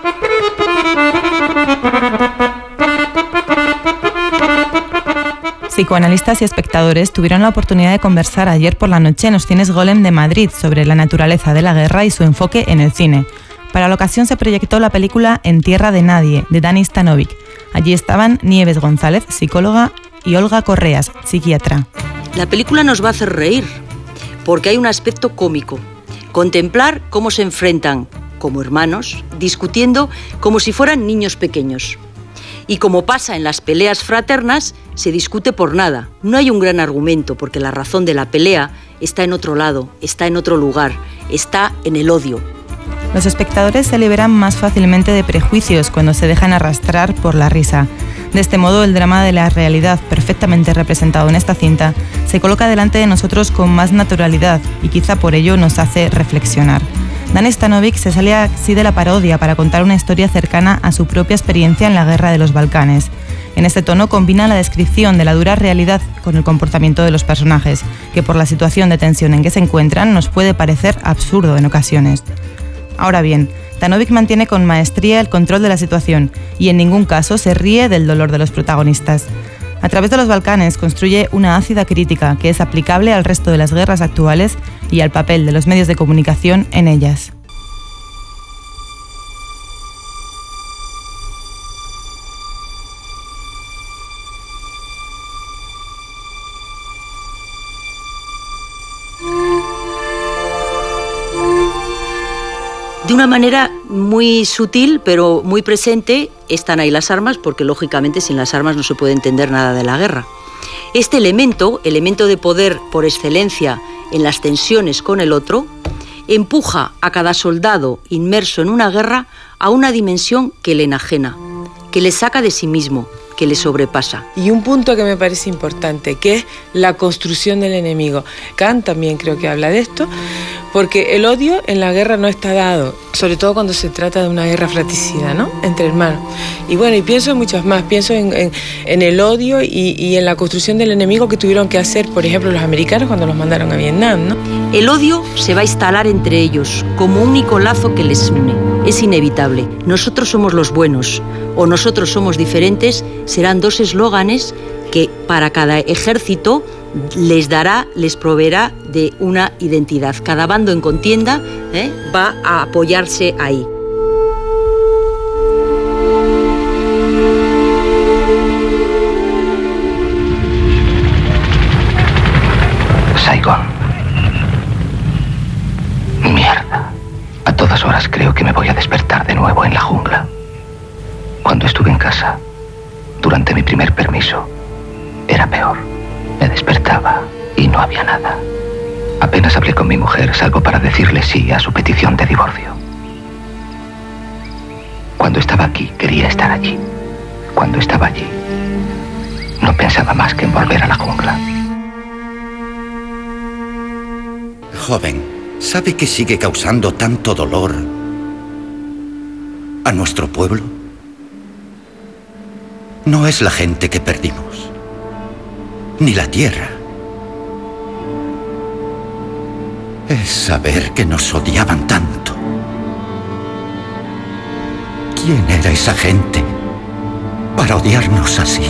Psicoanalistas y espectadores tuvieron la oportunidad de conversar ayer por la noche en los cines Golem de Madrid sobre la naturaleza de la guerra y su enfoque en el cine. Para la ocasión se proyectó la película En tierra de nadie, de Dani Stanovic. Allí estaban Nieves González, psicóloga, y Olga Correas, psiquiatra. La película nos va a hacer reír, porque hay un aspecto cómico. Contemplar cómo se enfrentan como hermanos, discutiendo como si fueran niños pequeños. Y como pasa en las peleas fraternas, se discute por nada. No hay un gran argumento, porque la razón de la pelea está en otro lado, está en otro lugar, está en el odio. Los espectadores se liberan más fácilmente de prejuicios cuando se dejan arrastrar por la risa. De este modo, el drama de la realidad, perfectamente representado en esta cinta, se coloca delante de nosotros con más naturalidad y quizá por ello nos hace reflexionar. Dan Stanovic se sale así de la parodia para contar una historia cercana a su propia experiencia en la Guerra de los Balcanes. En este tono combina la descripción de la dura realidad con el comportamiento de los personajes, que por la situación de tensión en que se encuentran nos puede parecer absurdo en ocasiones. Ahora bien, Stanovic mantiene con maestría el control de la situación y en ningún caso se ríe del dolor de los protagonistas. A través de los Balcanes construye una ácida crítica que es aplicable al resto de las guerras actuales y al papel de los medios de comunicación en ellas. De una manera muy sutil, pero muy presente, están ahí las armas, porque lógicamente sin las armas no se puede entender nada de la guerra. Este elemento, elemento de poder por excelencia en las tensiones con el otro, empuja a cada soldado inmerso en una guerra a una dimensión que le enajena, que le saca de sí mismo, que le sobrepasa. Y un punto que me parece importante, que es la construcción del enemigo. Kant también creo que habla de esto, porque el odio en la guerra no está dado, sobre todo cuando se trata de una guerra fratricida, ¿no?, entre hermanos. Y bueno, y pienso en muchas más, pienso en, en, en el odio y, y en la construcción del enemigo que tuvieron que hacer, por ejemplo, los americanos cuando los mandaron a Vietnam, ¿no? El odio se va a instalar entre ellos como único lazo que les une. Es inevitable. Nosotros somos los buenos o nosotros somos diferentes serán dos eslóganes que para cada ejército les dará, les proveerá de una identidad. Cada bando en contienda ¿eh? va a apoyarse ahí. Saigón. Mierda. A todas horas creo que me voy a despertar de nuevo en la jungla. Cuando estuve en casa, durante mi primer permiso, era peor. Me despertaba y no había nada. Apenas hablé con mi mujer, salvo para decirle sí a su petición de divorcio. Cuando estaba aquí, quería estar allí. Cuando estaba allí, no pensaba más que en volver a la jungla. Joven, ¿sabe que sigue causando tanto dolor a nuestro pueblo? No es la gente que perdimos, ni la tierra. Es saber que nos odiaban tanto. ¿Quién era esa gente para odiarnos así?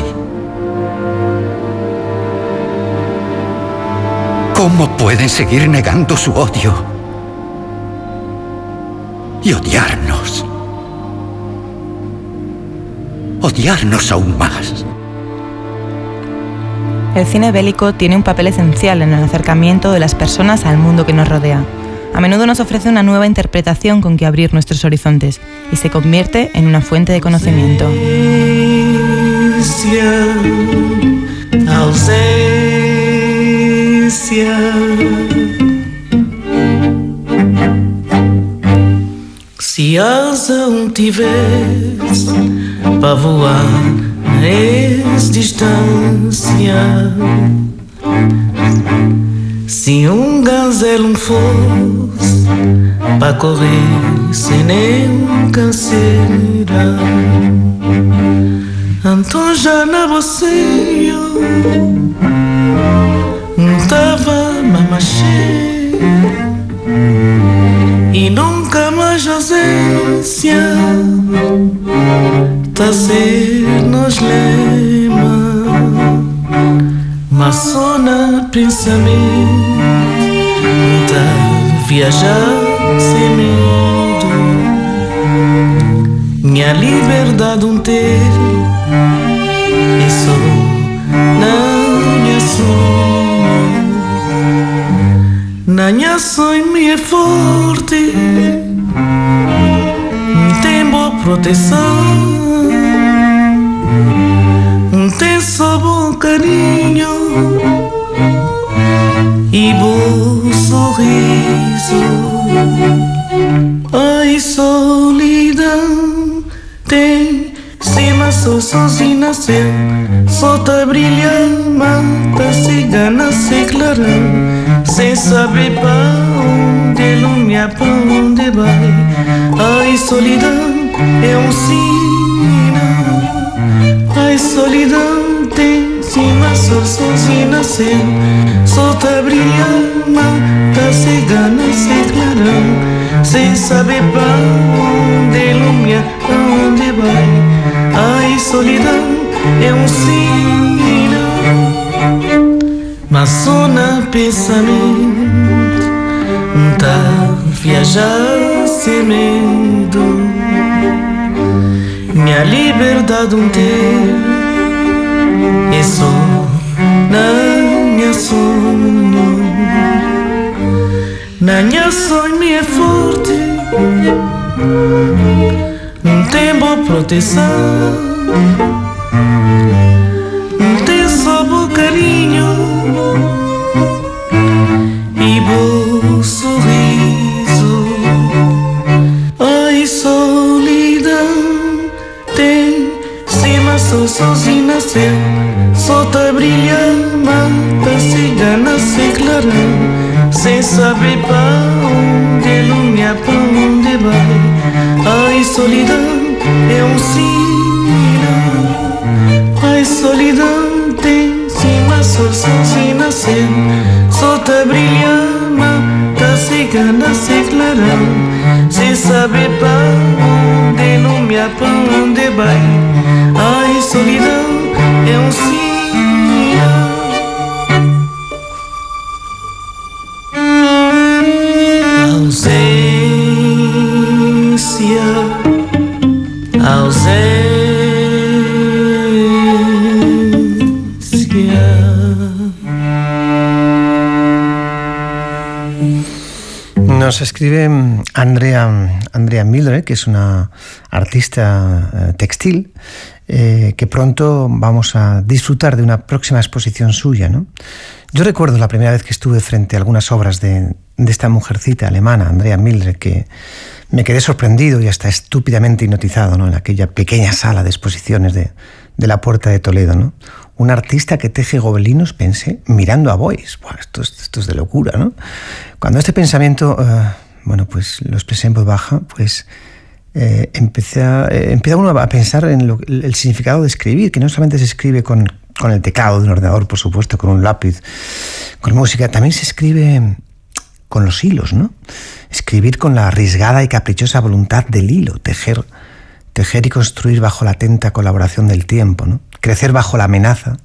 ¿Cómo pueden seguir negando su odio y odiarnos? Odiarnos aún más. El cine bélico tiene un papel esencial en el acercamiento de las personas al mundo que nos rodea. A menudo nos ofrece una nueva interpretación con que abrir nuestros horizontes y se convierte en una fuente de conocimiento. Ausencia. Se asa um tivesse para voar, és distância. Se um gazelo fosse para correr sem nenhum canseira, então já na você não tava mamachê e nunca mais ausência tá ser nos lema, mas só na pensamento tá viajar sem medo. Minha liberdade um ter é só na minha sonho. Na minha sonho me é forte, tem boa proteção. Tem só bom carinho e bom sorriso. Ai, clarão, sem saber pra onde lumia, pra onde vai. Ai, solidão é um sinal. Ai, solidão tem cima, sol, sozinho nasceu. Sol tá brilhando, tá cegando, sem clarão, sem saber pra onde lumia, pra onde vai. Ai, solidão é um sinal. Mas só na pensamento tá viajar sem medo. Minha liberdade um ter é só na minha sonho. Na minha sonho me é forte, não tem boa proteção, não tem só bom carinho e bom sorriso. Ai, solidão tem cima, sou sozinho nasceu. Sol tá brilhando, mata cigana sem clarão, sem saber pra onde lumia, pra onde vai. Ai, solidão é um sinal. Ai, solidão tem cima, sol sozinho nasceu. Sol tá brilhando, mata cigana sem clarão, sem saber pra onde lumia, pra onde vai. Ai, solidão é um sinal. Ausência, ausência. Nos escribe Andrea, Andrea Mildred, que es una artista eh, textil, eh, que pronto vamos a disfrutar de una próxima exposición suya, ¿no? Yo recuerdo la primera vez que estuve frente a algunas obras de, de esta mujercita alemana, Andrea Mildred, que me quedé sorprendido y hasta estúpidamente hipnotizado, ¿no? En aquella pequeña sala de exposiciones de, de la Puerta de Toledo, ¿no? Un artista que teje gobelinos, pensé, mirando a Beuys. Buah, esto, es, esto es de locura, ¿no? Cuando este pensamiento, uh, bueno, pues lo expresé en voz baja, pues eh, empecé a, eh, empieza uno a pensar en lo, el, el significado de escribir, que no solamente se escribe con, con el teclado de un ordenador, por supuesto, con un lápiz, con música, también se escribe con los hilos, ¿no? Escribir con la arriesgada y caprichosa voluntad del hilo, tejer, tejer y construir bajo la atenta colaboración del tiempo, ¿no? Crecer bajo la amenaza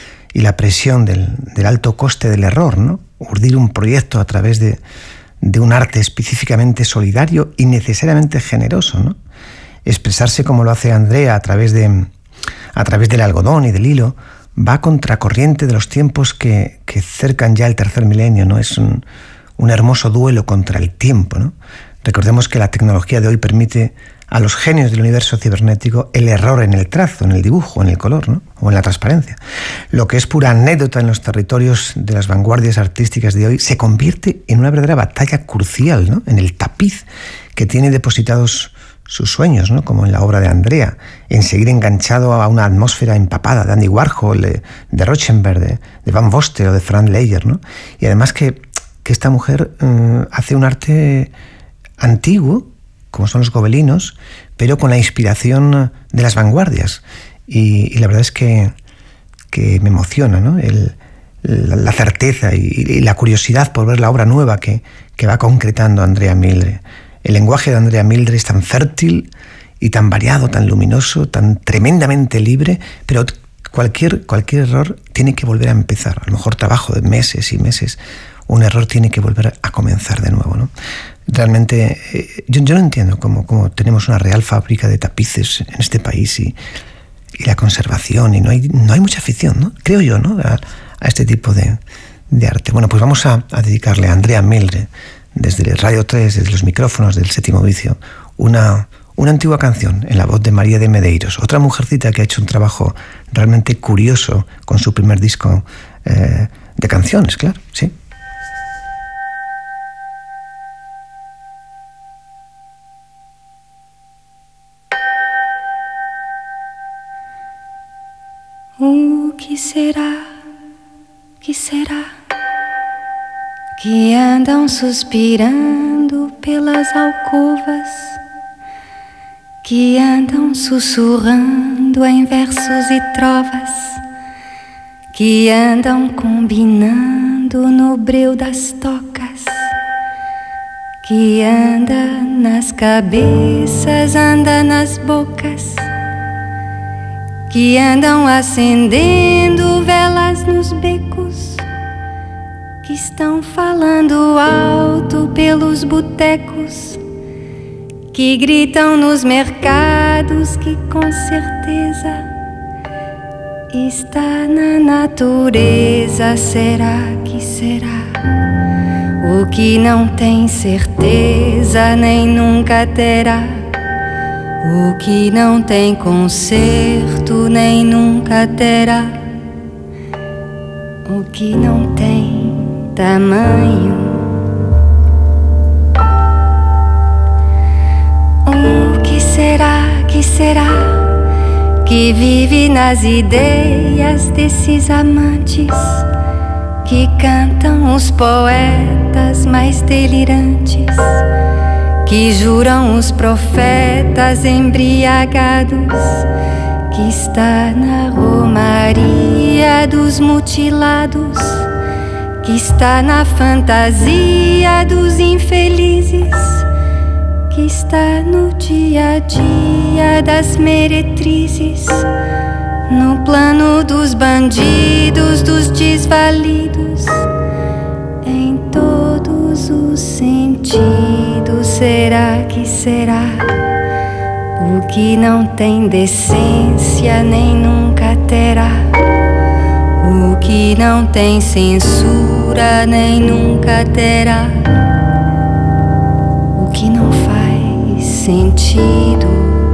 y la presión del, del alto coste del error, ¿no? Urdir un proyecto a través de, de un arte específicamente solidario y necesariamente generoso, ¿no? Expresarse como lo hace Andrea a través, de, a través del algodón y del hilo va a contracorriente de los tiempos que, que cercan ya el tercer milenio, ¿no? Es un, un hermoso duelo contra el tiempo, ¿no? Recordemos que la tecnología de hoy permite a los genios del universo cibernético el error en el trazo, en el dibujo, en el color, ¿no? O en la transparencia. Lo que es pura anécdota en los territorios de las vanguardias artísticas de hoy se convierte en una verdadera batalla crucial, ¿no? En el tapiz que tiene depositados sus sueños, ¿no? Como en la obra de Andrea, en seguir enganchado a una atmósfera empapada de Andy Warhol, de, de Rauschenberg, de, de Van Voster o de Frank Leyer, ¿no? Y además que, que esta mujer eh, hace un arte antiguo, como son los gobelinos, pero con la inspiración de las vanguardias. Y, y la verdad es que, que me emociona, ¿no? El, la, la certeza y, y la curiosidad por ver la obra nueva que, que va concretando Andrea Mildred. El lenguaje de Andrea Mildred es tan fértil y tan variado, tan luminoso, tan tremendamente libre, pero cualquier, cualquier error tiene que volver a empezar. A lo mejor trabajo de meses y meses, un error tiene que volver a comenzar de nuevo, ¿no? Realmente, eh, yo, yo no entiendo cómo, cómo tenemos una real fábrica de tapices en este país y, y la conservación, y no hay, no hay mucha afición, ¿no? Creo yo, ¿no? A, a este tipo de, de arte. Bueno, pues vamos a, a dedicarle a Andrea Mildred, desde Radio tres, desde los micrófonos del Séptimo Vicio, una, una antigua canción en la voz de María de Medeiros, otra mujercita que ha hecho un trabajo realmente curioso con su primer disco eh, de canciones, claro, sí. O que será, que será que andam suspirando pelas alcovas, que andam sussurrando em versos e trovas, que andam combinando no breu das tocas, que anda nas cabeças, anda nas bocas, que andam acendendo velas nos becos, que estão falando alto pelos botecos, que gritam nos mercados, que com certeza está na natureza. Será que será? O que não tem certeza nem nunca terá, o que não tem conserto nem nunca terá, o que não tem tamanho. O que será, que será, que vive nas ideias desses amantes, que cantam os poetas mais delirantes, que juram os profetas embriagados, que está na romaria dos mutilados, que está na fantasia dos infelizes, que está no dia a dia das meretrizes, no plano dos bandidos, dos desvalidos, em todos os sentidos. Será que será? O que não tem decência nem nunca terá, o que não tem censura nem nunca terá, o que não faz sentido.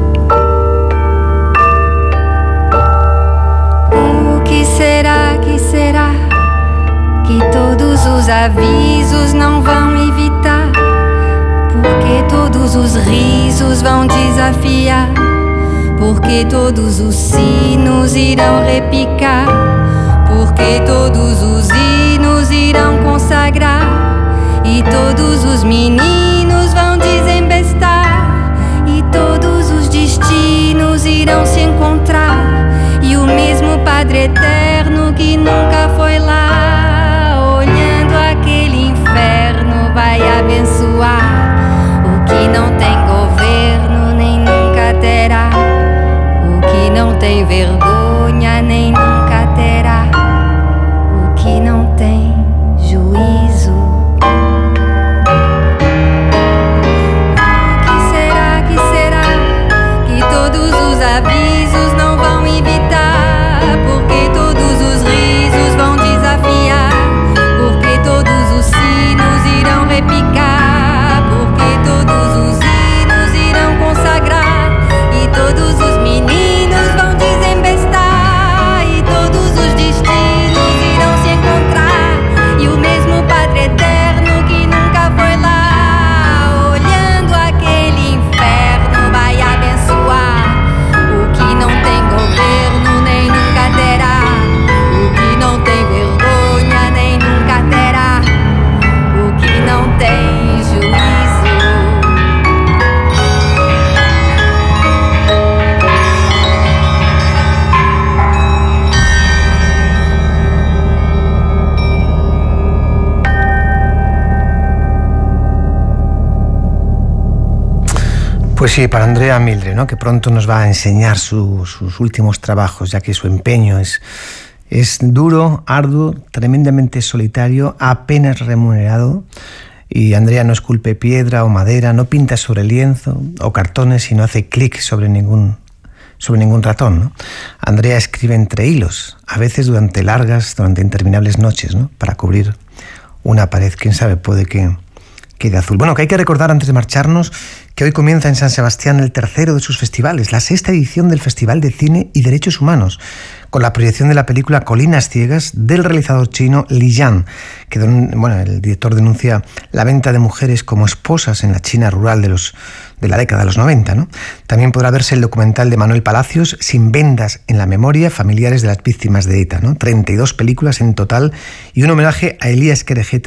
O que será, que será, que todos os avisos não vão evitar, porque todos os risos vão desafiar, porque todos os sinos irão repicar, porque todos os hinos irão consagrar, e todos os meninos vão desembestar, e todos os destinos irão se encontrar, e o mesmo Padre Eterno que nunca foi lá, olhando aquele inferno, vai abençoar. O que não tem governo nem nunca terá, o que não tem vergonha nem nunca terá, o que não tem juízo. O que será, que será, que todos os avisos não vão evitar, porque todos os risos vão desafiar, porque todos os sinos irão repicar, porque todos os hinos irão consagrar, e todos os meninos vão desembestar, e todos os destinos irão se encontrar, e o mesmo Padre Eterno que nunca foi lá, olhando aquele inferno, vai abençoar. O que não tem governo nem nunca terá, o que não tem vergonha nem nunca terá, o que não tem juízo. Pues sí, para Andrea Mildre, ¿no?, que pronto nos va a enseñar su, sus últimos trabajos, ya que su empeño es, es duro, arduo, tremendamente solitario, apenas remunerado. Y Andrea no esculpe piedra o madera, no pinta sobre lienzo o cartones y no hace clic sobre ningún, sobre ningún ratón, ¿no? Andrea escribe entre hilos, a veces durante largas, durante interminables noches, ¿no?, para cubrir una pared. Quién sabe, puede que quede azul. Bueno, que hay que recordar antes de marcharnos que hoy comienza en San Sebastián el tercero de sus festivales, la sexta edición del Festival de Cine y Derechos Humanos, con la proyección de la película Colinas Ciegas del realizador chino Li Yan, que bueno, el director denuncia la venta de mujeres como esposas en la China rural de, los, de la década de los noventa, ¿no? También podrá verse el documental de Manuel Palacios, Sin vendas en la memoria, familiares de las víctimas de ETA, ¿no? treinta y dos películas en total y un homenaje a Elías Querejeta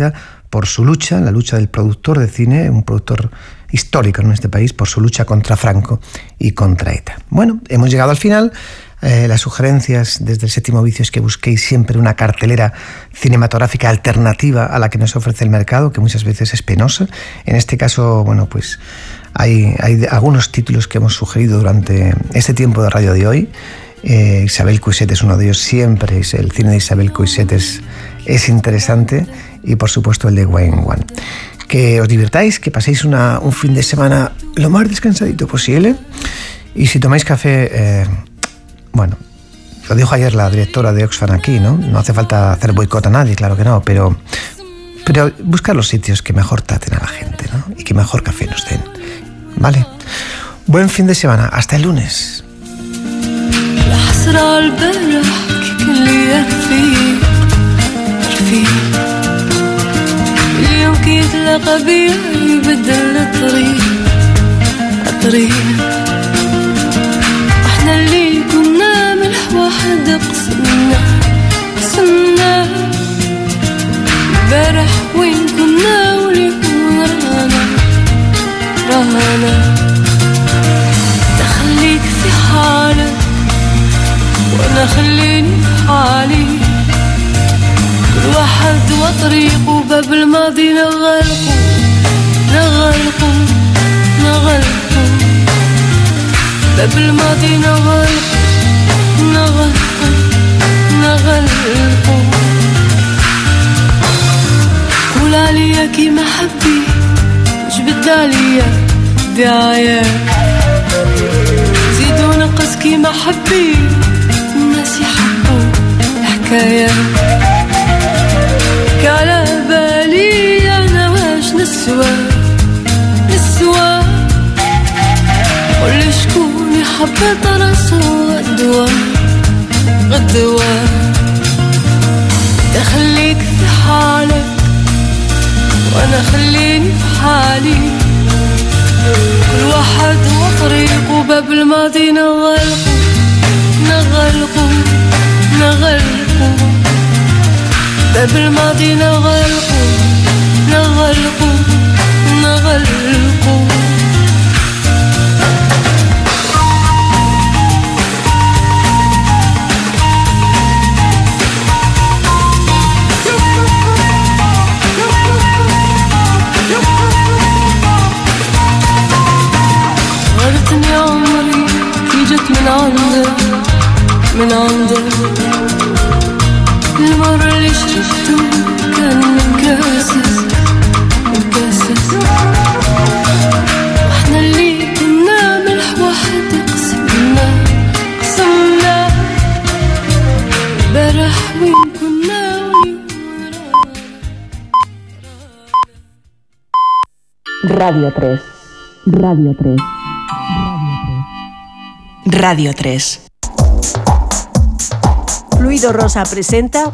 por su lucha, la lucha del productor de cine, un productor histórico en este país, por su lucha contra Franco y contra ETA. Bueno, hemos llegado al final. Eh, las sugerencias desde el Séptimo Vicio es que busquéis siempre una cartelera cinematográfica alternativa a la que nos ofrece el mercado, que muchas veces es penosa. En este caso, bueno, pues hay, hay algunos títulos que hemos sugerido durante este tiempo de radio de hoy. Eh, Isabel Coixet es uno de ellos siempre. El cine de Isabel Coixet es, es interesante, y por supuesto el de Wayne Wan. Que os divirtáis, que paséis una, un fin de semana lo más descansadito posible, y si tomáis café, eh, bueno, lo dijo ayer la directora de Oxfam aquí, ¿no? No hace falta hacer boicot a nadie, claro que no, pero, pero buscar los sitios que mejor traten a la gente, ¿no? Y que mejor café nos den, ¿vale? Buen fin de semana, hasta el lunes. اليوم كي يتلاقى بيا يبدل الطريق الطريق احنا اللي كنا ملح واحد قسمنا قسمنا البارح وين كنا واليوم رانا رانا تخليك في حالك وانا خليني في حالي، كل واحد وطريقه باب الماضي نغلقه نغلقه نغلقه باب الماضي نغلقه نغلقه نغلقه. قول عليا كيما حبيت جبد عليا دعاياك، زيد ونقص كيما حبيت الناس يحبوا الحكايات. على بالي أنا واش نسوى نسوى، قل شكون يحب راسو غدوة غدوة. تخليك في حالك وأنا خليني في حالي، كل واحد وطريقه باب الماضي نغلقه نغلقه نغلقه باب الماضي نغلقه نغلقه نغلقه. غلطني عمري كي جت من عندك من عندك، المرة اللي شفته كان مكاسس مكاسس، واحنا اللي كنا ملح واحد قسمنا قسمنا البارح وين كنا واليوم Radio tres. Radio tres. Radio tres. Fluido Rosa presenta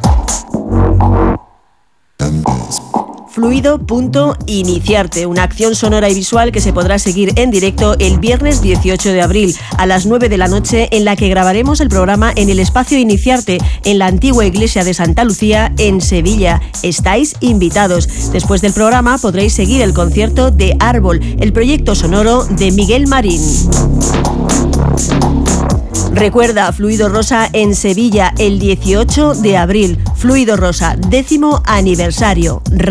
Fluido.iniciarte, una acción sonora y visual que se podrá seguir en directo el viernes dieciocho de abril a las nueve de la noche, en la que grabaremos el programa en el espacio Iniciarte, en la antigua iglesia de Santa Lucía, en Sevilla. Estáis invitados. Después del programa podréis seguir el concierto de Árbol, el proyecto sonoro de Miguel Marín. Recuerda, Fluido Rosa en Sevilla el dieciocho de abril. Fluido Rosa, décimo aniversario.